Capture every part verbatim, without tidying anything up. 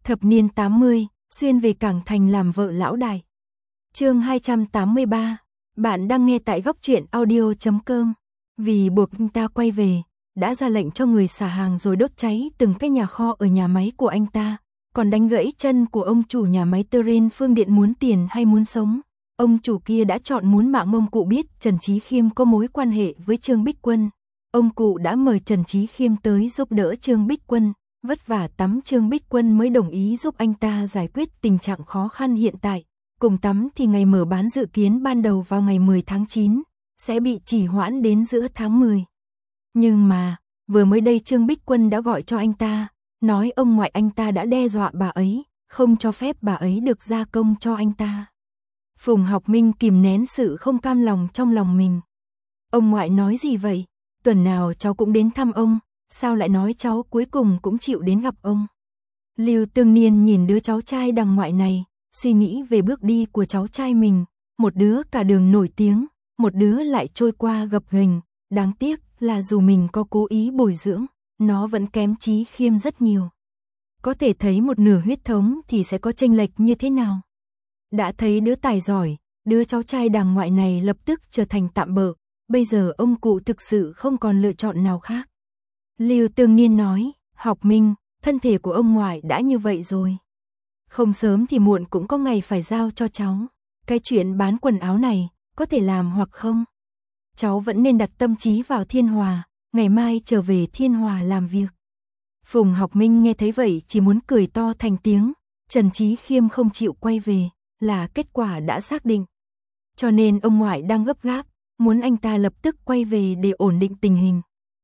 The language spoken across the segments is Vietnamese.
Thập niên tám mươi, xuyên về Cảng Thành làm vợ lão đại. Chương hai trăm tám mươi ba. Bạn đang nghe tại góc truyện audio chấm com. Vì buộc anh ta quay về, đã ra lệnh cho người xả hàng rồi đốt cháy từng cái nhà kho ở nhà máy của anh ta, còn đánh gãy chân của ông chủ nhà máy Terrain Phương Điện. Muốn tiền hay muốn sống, ông chủ kia đã chọn muốn mạng. Ông cụ biết Trần Chí Khiêm có mối quan hệ với Trương Bích Quân, ông cụ đã mời Trần Chí Khiêm tới giúp đỡ Trương Bích Quân, vất vả tắm Trương Bích Quân mới đồng ý giúp anh ta giải quyết tình trạng khó khăn hiện tại. Cùng tắm thì ngày mở bán dự kiến ban đầu vào ngày mười tháng chín, sẽ bị trì hoãn đến giữa tháng mười. Nhưng mà, vừa mới đây Trương Bích Quân đã gọi cho anh ta, nói ông ngoại anh ta đã đe dọa bà ấy, không cho phép bà ấy được gia công cho anh ta. Phùng Học Minh kìm nén sự không cam lòng trong lòng mình. Ông ngoại nói gì vậy? Tuần nào cháu cũng đến thăm ông, sao lại nói cháu cuối cùng cũng chịu đến gặp ông? Lưu Tương Niên nhìn đứa cháu trai đằng ngoại này, suy nghĩ về bước đi của cháu trai mình, một đứa cả đường nổi tiếng, một đứa lại trôi qua gập ghềnh, đáng tiếc là dù mình có cố ý bồi dưỡng, nó vẫn kém Chí Khiêm rất nhiều. Có thể thấy một nửa huyết thống thì sẽ có chênh lệch như thế nào. Đã thấy đứa tài giỏi, đứa cháu trai đằng ngoại này lập tức trở thành tạm bợ, bây giờ ông cụ thực sự không còn lựa chọn nào khác. Lưu Tương Niên nói, Học Minh, thân thể của ông ngoại đã như vậy rồi. Không sớm thì muộn cũng có ngày phải giao cho cháu. Cái chuyện bán quần áo này, có thể làm hoặc không? Cháu vẫn nên đặt tâm trí vào Thiên Hòa, ngày mai trở về Thiên Hòa làm việc. Phùng Học Minh nghe thấy vậy chỉ muốn cười to thành tiếng. Trần Chí Khiêm không chịu quay về, là kết quả đã xác định. Cho nên ông ngoại đang gấp gáp, muốn anh ta lập tức quay về để ổn định tình hình.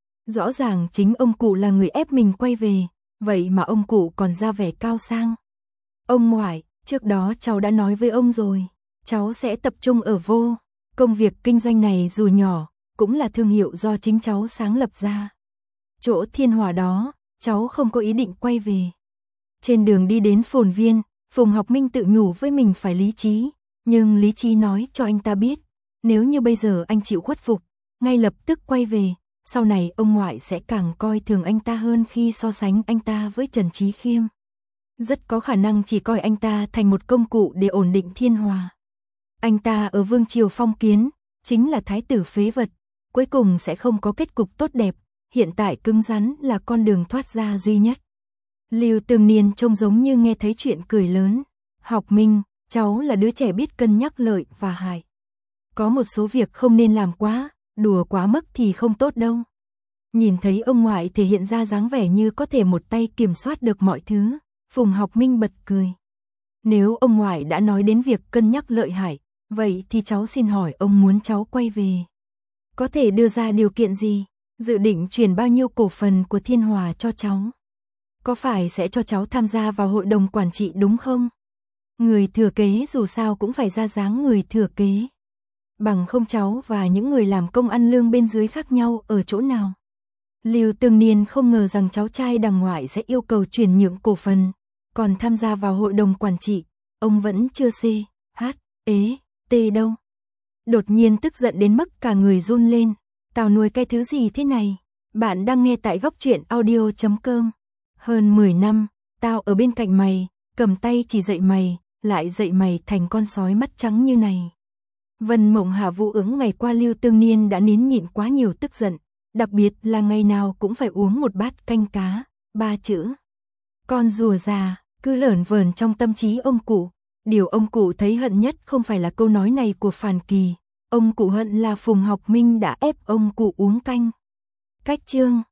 Rõ ràng chính ông cụ là người ép mình quay về, vậy mà ông cụ còn ra vẻ cao sang. Ông ngoại, trước đó cháu đã nói với ông rồi, cháu sẽ tập trung ở vô. Công việc kinh doanh này dù nhỏ, cũng là thương hiệu do chính cháu sáng lập ra. Chỗ Thiên Hòa đó, cháu không có ý định quay về. Trên đường đi đến Phồn Viên, Phùng Học Minh tự nhủ với mình phải lý trí, nhưng lý trí nói cho anh ta biết, nếu như bây giờ anh chịu khuất phục, ngay lập tức quay về, sau này ông ngoại sẽ càng coi thường anh ta hơn khi so sánh anh ta với Trần Chí Khiêm. Rất có khả năng chỉ coi anh ta thành một công cụ để ổn định Thiên Hòa. Anh ta ở Vương Triều phong kiến, chính là thái tử phế vật, cuối cùng sẽ không có kết cục tốt đẹp, hiện tại cứng rắn là con đường thoát ra duy nhất. Lưu Tương Niên trông giống như nghe thấy chuyện cười lớn. Học Minh, cháu là đứa trẻ biết cân nhắc lợi và hại. Có một số việc không nên làm quá, đùa quá mức thì không tốt đâu. Nhìn thấy ông ngoại thể hiện ra dáng vẻ như có thể một tay kiểm soát được mọi thứ, Phùng Học Minh bật cười. Nếu ông ngoại đã nói đến việc cân nhắc lợi hại, vậy thì cháu xin hỏi ông muốn cháu quay về. Có thể đưa ra điều kiện gì? Dự định chuyển bao nhiêu cổ phần của Thiên Hòa cho cháu? Có phải sẽ cho cháu tham gia vào hội đồng quản trị đúng không? Người thừa kế dù sao cũng phải ra dáng người thừa kế. Bằng không cháu và những người làm công ăn lương bên dưới khác nhau ở chỗ nào? Lưu Tương Niên không ngờ rằng cháu trai đằng ngoại sẽ yêu cầu chuyển nhượng cổ phần, còn tham gia vào hội đồng quản trị, ông vẫn chưa C, H, ế, T đâu. Đột nhiên tức giận đến mức cả người run lên, tao nuôi cái thứ gì thế này? Bạn đang nghe tại góc truyện audio chấm com. Hơn mười năm, tao ở bên cạnh mày, cầm tay chỉ dạy mày, lại dạy mày thành con sói mắt trắng như này. Vân Mộng Hà vụ ứng ngày qua Lưu Tương Niên đã nín nhịn quá nhiều tức giận, đặc biệt là ngày nào cũng phải uống một bát canh cá, ba chữ. Con rùa già, cứ lởn vởn trong tâm trí ông cụ. Điều ông cụ thấy hận nhất không phải là câu nói này của Phàn Kỳ, ông cụ hận là Phùng Học Minh đã ép ông cụ uống canh. Cách chương